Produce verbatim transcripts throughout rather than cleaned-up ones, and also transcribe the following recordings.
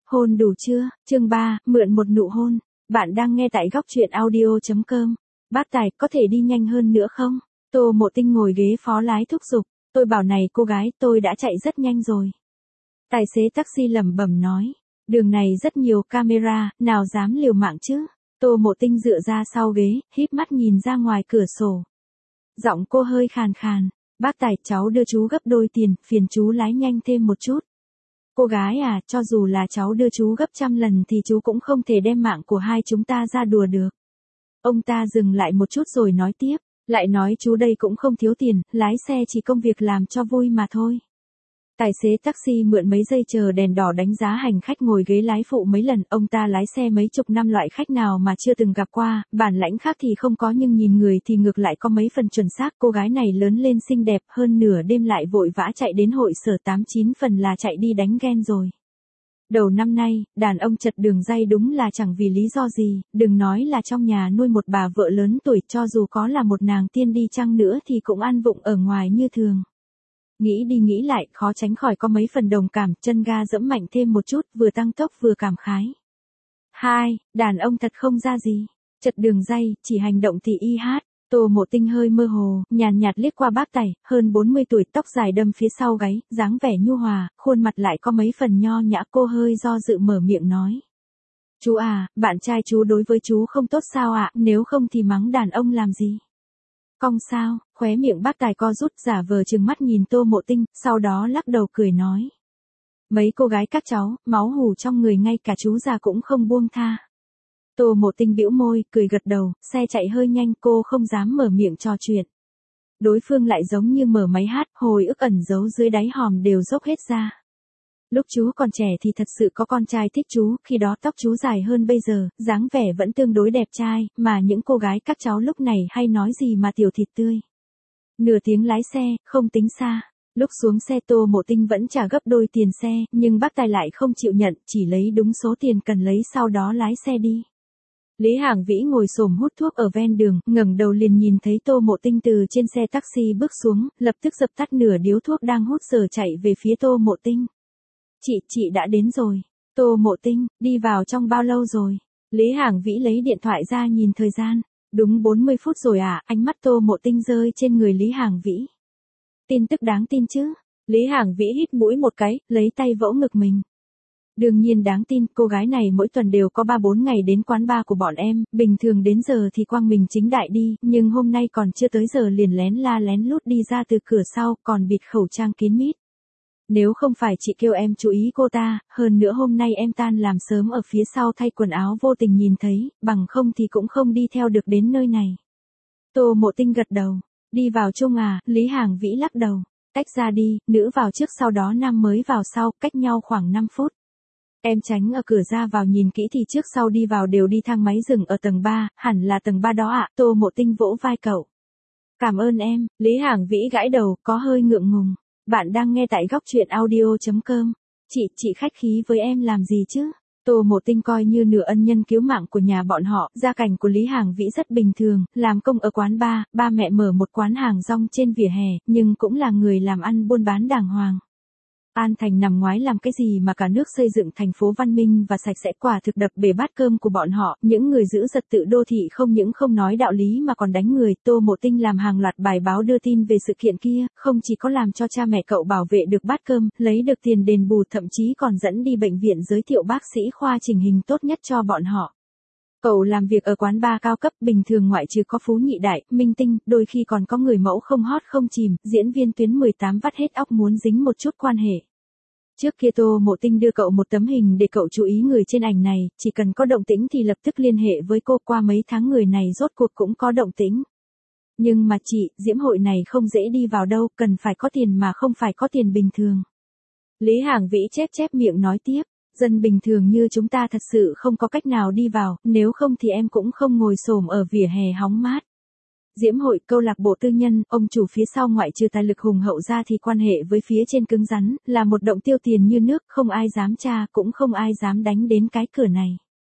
Hôn đủ chưa? Chương ba, mượn một nụ hôn. Bạn đang nghe tại góc truyện audio chấm com. Bác Tài, có thể đi nhanh hơn nữa không? Tô Mộ Tinh ngồi ghế phó lái thúc giục. Tôi bảo này cô gái, tôi đã chạy rất nhanh rồi. Tài xế taxi lẩm bẩm nói. Đường này rất nhiều camera, nào dám liều mạng chứ? Tô Mộ Tinh dựa ra sau ghế, híp mắt nhìn ra ngoài cửa sổ. Giọng cô hơi khàn khàn. Bác Tài, cháu đưa chú gấp đôi tiền, phiền chú lái nhanh thêm một chút. Cô gái à, cho dù là cháu đưa chú gấp trăm lần thì chú cũng không thể đem mạng của hai chúng ta ra đùa được. Ông ta dừng lại một chút rồi nói tiếp, lại nói chú đây cũng không thiếu tiền, lái xe chỉ công việc làm cho vui mà thôi. Tài xế taxi mượn mấy giây chờ đèn đỏ đánh giá hành khách ngồi ghế lái phụ mấy lần, ông ta lái xe mấy chục năm, loại khách nào mà chưa từng gặp qua, bản lãnh khác thì không có nhưng nhìn người thì ngược lại có mấy phần chuẩn xác. Cô gái này lớn lên xinh đẹp, hơn nửa đêm lại vội vã chạy đến hội sở, tám chín phần là chạy đi đánh ghen rồi. Đầu năm nay, đàn ông chật đường ray đúng là chẳng vì lý do gì, đừng nói là trong nhà nuôi một bà vợ lớn tuổi, cho dù có là một nàng tiên đi chăng nữa thì cũng ăn vụng ở ngoài như thường. Nghĩ đi nghĩ lại, khó tránh khỏi có mấy phần đồng cảm, chân ga dẫm mạnh thêm một chút, vừa tăng tốc vừa cảm khái. Hai, đàn ông thật không ra gì. Chật đường ray, chỉ hành động thì y hát. Tô Mộ Tinh hơi mơ hồ, nhàn nhạt liếc qua bác Tài, hơn bốn mươi tuổi, tóc dài đâm phía sau gáy, dáng vẻ nhu hòa, khuôn mặt lại có mấy phần nho nhã. Cô hơi do dự mở miệng nói. Chú à, bạn trai chú đối với chú không tốt sao ạ, nếu không thì mắng đàn ông làm gì? Cong sao? Khóe miệng bác Tài co rút, giả vờ trừng mắt nhìn Tô Mộ Tinh, sau đó lắc đầu cười nói. Mấy cô gái các cháu, máu hù trong người ngay cả chú già cũng không buông tha. Tô Mộ Tinh bĩu môi, cười gật đầu, xe chạy hơi nhanh, cô không dám mở miệng trò chuyện. Đối phương lại giống như mở máy hát, hồi ức ẩn giấu dưới đáy hòm đều dốc hết ra. Lúc chú còn trẻ thì thật sự có con trai thích chú, khi đó tóc chú dài hơn bây giờ, dáng vẻ vẫn tương đối đẹp trai, mà những cô gái các cháu lúc này hay nói gì mà tiểu thịt tươi. Nửa tiếng lái xe, không tính xa. Lúc xuống xe Tô Mộ Tinh vẫn trả gấp đôi tiền xe, nhưng bác Tài lại không chịu nhận, chỉ lấy đúng số tiền cần lấy sau đó lái xe đi. Lý Hàng Vĩ ngồi xổm hút thuốc ở ven đường, ngẩng đầu liền nhìn thấy Tô Mộ Tinh từ trên xe taxi bước xuống, lập tức dập tắt nửa điếu thuốc đang hút giờ chạy về phía Tô Mộ Tinh. Chị, chị đã đến rồi. Tô Mộ Tinh, đi vào trong bao lâu rồi? Lý Hàng Vĩ lấy điện thoại ra nhìn thời gian. Đúng bốn mươi phút rồi à, ánh mắt Tô Mộ Tinh rơi trên người Lý Hàng Vĩ. Tin tức đáng tin chứ? Lý Hàng Vĩ hít mũi một cái, lấy tay vỗ ngực mình. Đương nhiên đáng tin, cô gái này mỗi tuần đều có ba bốn ngày đến quán bar của bọn em, bình thường đến giờ thì quang minh chính đại đi, nhưng hôm nay còn chưa tới giờ liền lén la lén lút đi ra từ cửa sau, còn bịt khẩu trang kín mít. Nếu không phải chị kêu em chú ý cô ta, hơn nữa hôm nay em tan làm sớm ở phía sau thay quần áo vô tình nhìn thấy, bằng không thì cũng không đi theo được đến nơi này. Tô Mộ Tinh gật đầu. Đi vào chung à, Lý Hàng Vĩ lắc đầu. Tách ra đi, nữ vào trước sau đó nam mới vào sau, cách nhau khoảng năm phút. Em tránh ở cửa ra vào nhìn kỹ thì trước sau đi vào đều đi thang máy dừng ở tầng ba, hẳn là tầng ba đó ạ. Tô Mộ Tinh vỗ vai cậu. Cảm ơn em, Lý Hàng Vĩ gãi đầu, có hơi ngượng ngùng. Bạn đang nghe tại góc truyện audio chấm com. Chị, chị khách khí với em làm gì chứ? Tô Mộ Tinh coi như nửa ân nhân cứu mạng của nhà bọn họ, gia cảnh của Lý Hàng Vĩ rất bình thường, làm công ở quán bar, ba mẹ mở một quán hàng rong trên vỉa hè, nhưng cũng là người làm ăn buôn bán đàng hoàng. An Thành nằm ngoái làm cái gì mà cả nước xây dựng thành phố văn minh và sạch sẽ, quả thực đập bể bát cơm của bọn họ, những người giữ trật tự đô thị không những không nói đạo lý mà còn đánh người. Tô Mộ Tinh làm hàng loạt bài báo đưa tin về sự kiện kia, không chỉ có làm cho cha mẹ cậu bảo vệ được bát cơm, lấy được tiền đền bù, thậm chí còn dẫn đi bệnh viện giới thiệu bác sĩ khoa chỉnh hình tốt nhất cho bọn họ. Cậu làm việc ở quán bar cao cấp, bình thường ngoại trừ có phú nhị đại, minh tinh, đôi khi còn có người mẫu không hot không chìm, diễn viên tuyến mười tám vắt hết óc muốn dính một chút quan hệ. Trước kia Tô Mộ Tinh đưa cậu một tấm hình để cậu chú ý người trên ảnh này, chỉ cần có động tĩnh thì lập tức liên hệ với cô, qua mấy tháng người này rốt cuộc cũng có động tĩnh. Nhưng mà chị, diễm hội này không dễ đi vào đâu, cần phải có tiền mà không phải có tiền bình thường. Lý Hàng Vĩ chép chép miệng nói tiếp, dân bình thường như chúng ta thật sự không có cách nào đi vào, nếu không thì em cũng không ngồi xổm ở vỉa hè hóng mát. Diễm hội, câu lạc bộ tư nhân, ông chủ phía sau ngoại trừ tài lực hùng hậu ra thì quan hệ với phía trên cứng rắn, là một động tiêu tiền như nước, không ai dám tra, cũng không ai dám đánh đến cái cửa này.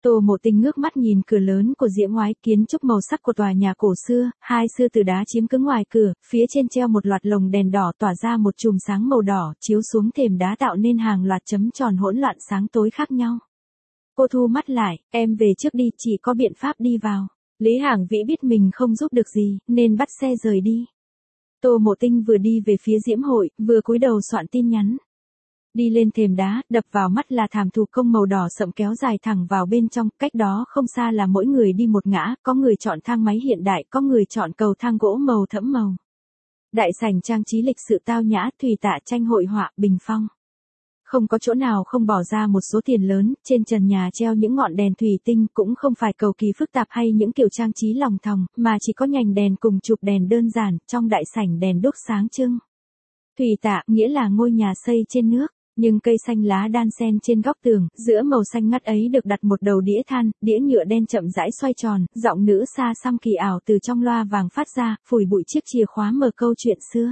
Tô Mộ Tinh ngước mắt nhìn cửa lớn của Diễm Ngoái, kiến trúc màu sắc của tòa nhà cổ xưa, hai sư tử đá chiếm cứng ngoài cửa, phía trên treo một loạt lồng đèn đỏ tỏa ra một chùm sáng màu đỏ, chiếu xuống thềm đá tạo nên hàng loạt chấm tròn hỗn loạn sáng tối khác nhau. Cô thu mắt lại, em về trước đi, chỉ có biện pháp đi vào. Lý Hàng Vĩ biết mình không giúp được gì, nên bắt xe rời đi. Tô Mộ Tinh vừa đi về phía Diễm Hội, vừa cúi đầu soạn tin nhắn. Đi lên thềm đá, đập vào mắt là thảm thủ công màu đỏ sậm kéo dài thẳng vào bên trong, cách đó không xa là mỗi người đi một ngã, có người chọn thang máy hiện đại, có người chọn cầu thang gỗ màu thẫm màu. Đại sảnh trang trí lịch sự tao nhã, thùy tạ tranh hội họa, bình phong. Không có chỗ nào không bỏ ra một số tiền lớn, trên trần nhà treo những ngọn đèn thủy tinh, cũng không phải cầu kỳ phức tạp hay những kiểu trang trí lòng thòng, mà chỉ có nhành đèn cùng chụp đèn đơn giản, trong đại sảnh đèn đốt sáng trưng. Thủy tạ, nghĩa là ngôi nhà xây trên nước, nhưng cây xanh lá đan xen trên góc tường, giữa màu xanh ngắt ấy được đặt một đầu đĩa than, đĩa nhựa đen chậm rãi xoay tròn, giọng nữ xa xăm kỳ ảo từ trong loa vàng phát ra, phủi bụi chiếc chìa khóa mở câu chuyện xưa.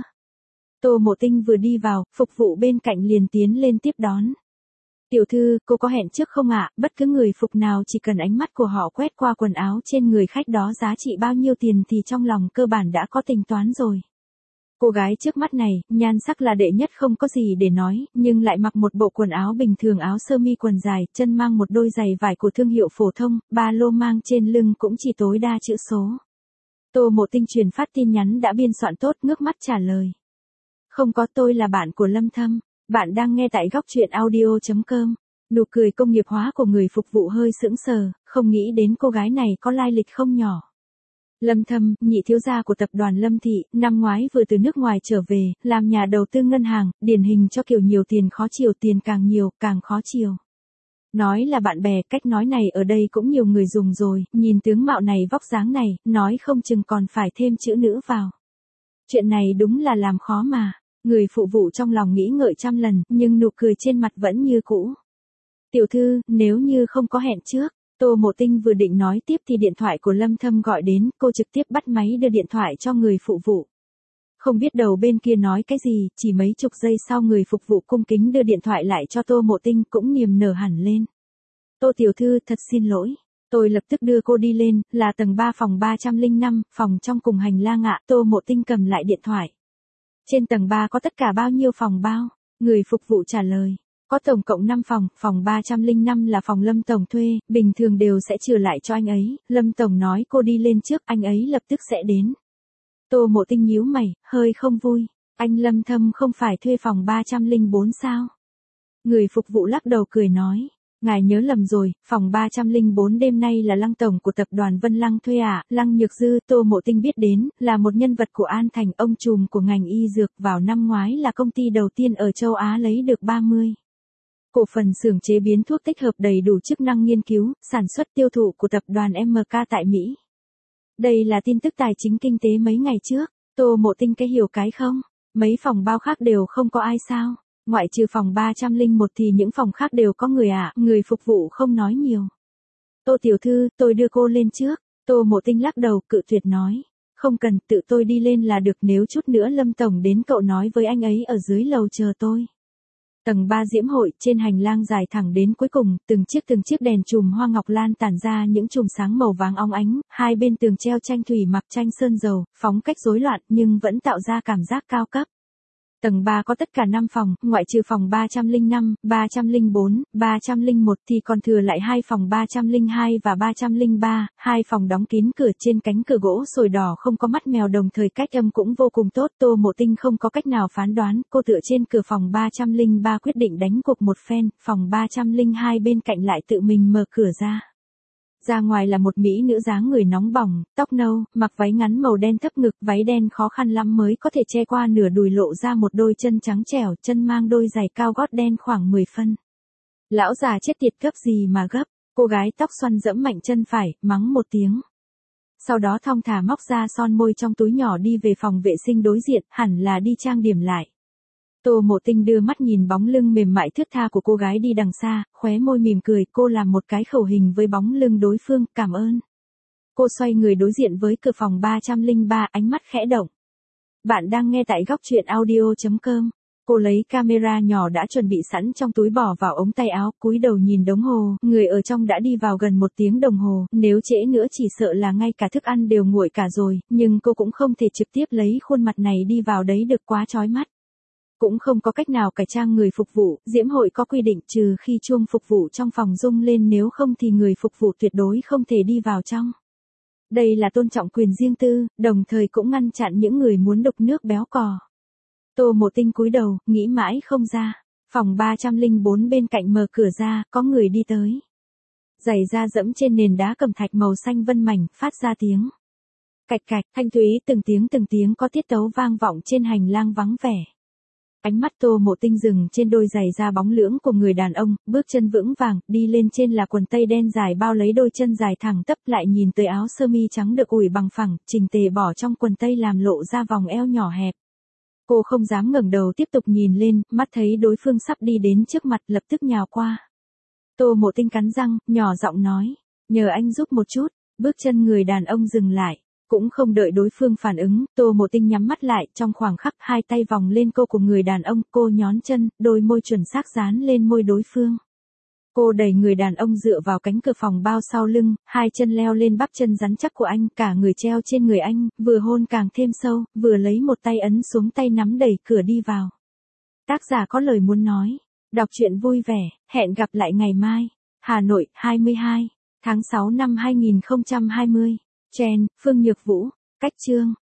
Tô Mộ Tinh vừa đi vào, phục vụ bên cạnh liền tiến lên tiếp đón. Tiểu thư, cô có hẹn trước không ạ? Bất cứ người phục nào chỉ cần ánh mắt của họ quét qua quần áo trên người khách đó giá trị bao nhiêu tiền thì trong lòng cơ bản đã có tính toán rồi. Cô gái trước mắt này, nhan sắc là đệ nhất không có gì để nói, nhưng lại mặc một bộ quần áo bình thường, áo sơ mi quần dài, chân mang một đôi giày vải của thương hiệu phổ thông, ba lô mang trên lưng cũng chỉ tối đa chữ số. Tô Mộ Tinh truyền phát tin nhắn đã biên soạn tốt, ngước mắt trả lời. Không có, tôi là bạn của Lâm Thâm, bạn đang nghe tại góc truyện audio chấm com. Nụ cười công nghiệp hóa của người phục vụ hơi sững sờ, không nghĩ đến cô gái này có lai lịch không nhỏ. Lâm Thâm, nhị thiếu gia của tập đoàn Lâm Thị, năm ngoái vừa từ nước ngoài trở về, làm nhà đầu tư ngân hàng, điển hình cho kiểu nhiều tiền khó chiều, tiền càng nhiều, càng khó chiều. Nói là bạn bè, cách nói này ở đây cũng nhiều người dùng rồi, nhìn tướng mạo này vóc dáng này, nói không chừng còn phải thêm chữ nữ vào. Chuyện này đúng là làm khó mà. Người phụ vụ trong lòng nghĩ ngợi trăm lần, nhưng nụ cười trên mặt vẫn như cũ. Tiểu thư, nếu như không có hẹn trước, Tô Mộ Tinh vừa định nói tiếp thì điện thoại của Lâm Thâm gọi đến, cô trực tiếp bắt máy đưa điện thoại cho người phụ vụ. Không biết đầu bên kia nói cái gì, chỉ mấy chục giây sau người phục vụ cung kính đưa điện thoại lại cho Tô Mộ Tinh cũng niềm nở hẳn lên. Tô tiểu thư, thật xin lỗi. Tôi lập tức đưa cô đi lên, là tầng ba phòng ba trăm lẻ năm, phòng trong cùng hành lang ạ. Tô Mộ Tinh cầm lại điện thoại. Trên tầng ba có tất cả bao nhiêu phòng bao? Người phục vụ trả lời. Có tổng cộng năm phòng, phòng ba trăm lẻ năm là phòng Lâm Tổng thuê, bình thường đều sẽ trừ lại cho anh ấy. Lâm Tổng nói cô đi lên trước, anh ấy lập tức sẽ đến. Tô Mộ Tinh nhíu mày, hơi không vui. Anh Lâm Thâm không phải thuê phòng ba trăm lẻ bốn sao? Người phục vụ lắc đầu cười nói. Ngài nhớ lầm rồi, phòng ba trăm lẻ bốn đêm nay là Lăng Tổng của tập đoàn Vân Lăng thuê à, Lăng Nhược Dư, Tô Mộ Tinh biết đến, là một nhân vật của An Thành, ông trùm của ngành y dược, vào năm ngoái là công ty đầu tiên ở châu Á lấy được ba mươi. Cổ phần xưởng chế biến thuốc tích hợp đầy đủ chức năng nghiên cứu, sản xuất tiêu thụ của tập đoàn em ca tại Mỹ. Đây là tin tức tài chính kinh tế mấy ngày trước, Tô Mộ Tinh cái hiểu cái không? Mấy phòng bao khác đều không có ai sao? Ngoại trừ phòng ba trăm lẻ một thì những phòng khác đều có người ạ, à, người phục vụ không nói nhiều. Tô tiểu thư, tôi đưa cô lên trước. Tô Mộ Tinh lắc đầu, cự tuyệt nói. Không cần, tự tôi đi lên là được, nếu chút nữa Lâm Tổng đến cậu nói với anh ấy ở dưới lầu chờ tôi. Tầng ba Diễm Hội, trên hành lang dài thẳng đến cuối cùng, từng chiếc từng chiếc đèn chùm hoa ngọc lan tản ra những chùm sáng màu vàng óng ánh, hai bên tường treo tranh thủy mặc tranh sơn dầu, phóng cách rối loạn nhưng vẫn tạo ra cảm giác cao cấp. Tầng ba có tất cả năm phòng, ngoại trừ phòng ba trăm lẻ năm, ba trăm lẻ bốn, ba trăm lẻ một thì còn thừa lại hai phòng ba trăm lẻ hai và ba trăm lẻ ba, hai phòng đóng kín cửa, trên cánh cửa gỗ sồi đỏ không có mắt mèo, đồng thời cách âm cũng vô cùng tốt. Tô Mộ Tinh không có cách nào phán đoán, cô tựa trên cửa phòng ba trăm lẻ ba quyết định đánh cuộc một phen, phòng ba trăm lẻ hai bên cạnh lại tự mình mở cửa ra. Ra ngoài là một mỹ nữ dáng người nóng bỏng, tóc nâu, mặc váy ngắn màu đen thấp ngực, váy đen khó khăn lắm mới có thể che qua nửa đùi, lộ ra một đôi chân trắng trẻo, chân mang đôi giày cao gót đen khoảng mười phân. Lão già chết tiệt, gấp gì mà gấp, cô gái tóc xoăn giẫm mạnh chân phải, mắng một tiếng. Sau đó thong thả móc ra son môi trong túi nhỏ đi về phòng vệ sinh đối diện, hẳn là đi trang điểm lại. Tô Mộ Tinh đưa mắt nhìn bóng lưng mềm mại thướt tha của cô gái đi đằng xa, khóe môi mỉm cười, cô làm một cái khẩu hình với bóng lưng đối phương, cảm ơn. Cô xoay người đối diện với cửa phòng ba trăm lẻ ba, ánh mắt khẽ động. Bạn đang nghe tại góc truyện audio chấm com. Cô lấy camera nhỏ đã chuẩn bị sẵn trong túi bỏ vào ống tay áo, cúi đầu nhìn đồng hồ, người ở trong đã đi vào gần một tiếng đồng hồ, nếu trễ nữa chỉ sợ là ngay cả thức ăn đều nguội cả rồi, nhưng cô cũng không thể trực tiếp lấy khuôn mặt này đi vào đấy được, quá chói mắt. Cũng không có cách nào cải trang người phục vụ, Diễm hội có quy định trừ khi chuông phục vụ trong phòng rung lên, nếu không thì người phục vụ tuyệt đối không thể đi vào trong. Đây là tôn trọng quyền riêng tư, đồng thời cũng ngăn chặn những người muốn đục nước béo cò. Tô Mộ Tinh cúi đầu, nghĩ mãi không ra. Phòng ba trăm lẻ bốn bên cạnh mở cửa ra, có người đi tới. Giày da dẫm trên nền đá cẩm thạch màu xanh vân mảnh, phát ra tiếng cạch cạch, thanh thúy, từng tiếng từng tiếng có tiết tấu vang vọng trên hành lang vắng vẻ. Ánh mắt Tô Mộ Tinh dừng trên đôi giày da bóng lưỡng của người đàn ông, bước chân vững vàng, đi lên trên là quần tây đen dài bao lấy đôi chân dài thẳng tắp, lại nhìn tới áo sơ mi trắng được ủi bằng phẳng, chỉnh tề bỏ trong quần tây làm lộ ra vòng eo nhỏ hẹp. Cô không dám ngẩng đầu tiếp tục nhìn lên, mắt thấy đối phương sắp đi đến trước mặt lập tức nhào qua. Tô Mộ Tinh cắn răng, nhỏ giọng nói, nhờ anh giúp một chút, bước chân người đàn ông dừng lại. Cũng không đợi đối phương phản ứng, Tô Mộ Tinh nhắm mắt lại, trong khoảng khắc hai tay vòng lên cô của người đàn ông, cô nhón chân, đôi môi chuẩn xác dán lên môi đối phương. Cô đẩy người đàn ông dựa vào cánh cửa phòng bao sau lưng, hai chân leo lên bắp chân rắn chắc của anh, cả người treo trên người anh, vừa hôn càng thêm sâu, vừa lấy một tay ấn xuống tay nắm đẩy cửa đi vào. Tác giả có lời muốn nói. Đọc truyện vui vẻ, hẹn gặp lại ngày mai. Hà Nội, hai mươi hai tháng sáu năm hai nghìn không trăm hai mươi. Chen, Phương Nhược Vũ, cách chương.